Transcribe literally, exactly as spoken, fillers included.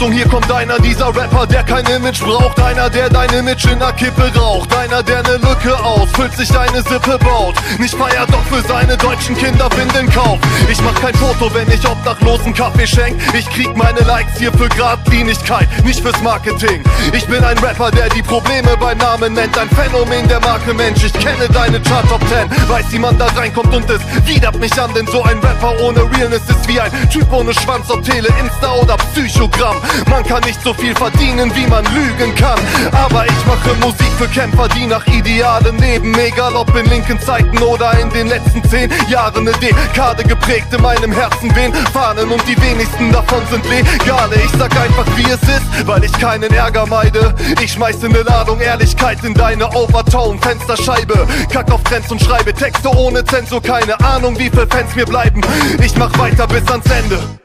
Achtung, hier kommt einer dieser Rapper, der kein Image braucht. Einer, der dein Image in der Kippe raucht. Einer, der ne Lücke ausfüllt, sich deine Sippe baut. Nicht feiert, doch für seine deutschen Kinder Windeln kauft. Ich mach kein Foto, wenn ich Obdachlosen Kaffee schenk. Ich krieg meine Likes hier für Gradlinigkeit, nicht fürs Marketing. Ich bin ein Rapper, der die Probleme beim Namen nennt. Ein Phänomen der Marke Mensch. Ich kenne deine Chart Top ten, weiß, wie man da reinkommt und es widert mich an. Denn so ein Rapper ohne Realness ist wie ein Typ ohne Schwanz, ob Tele, Insta oder Psychogramm. Man kann nicht so viel verdienen, wie man lügen kann. Aber ich mache Musik für Kämpfer, die nach Idealen leben. Egal ob in linken Zeiten oder in den letzten zehn Jahren. Eine Dekade geprägt, in meinem Herzen wehen Fahnen und die wenigsten davon sind legale. Ich sag einfach wie es ist, weil ich keinen Ärger meide. Ich schmeiße ne Ladung Ehrlichkeit in deine Overtone-Fensterscheibe. Kack auf Trends und schreibe Texte ohne Zensur. Keine Ahnung, wie viel Fans mir bleiben. Ich mach weiter bis ans Ende.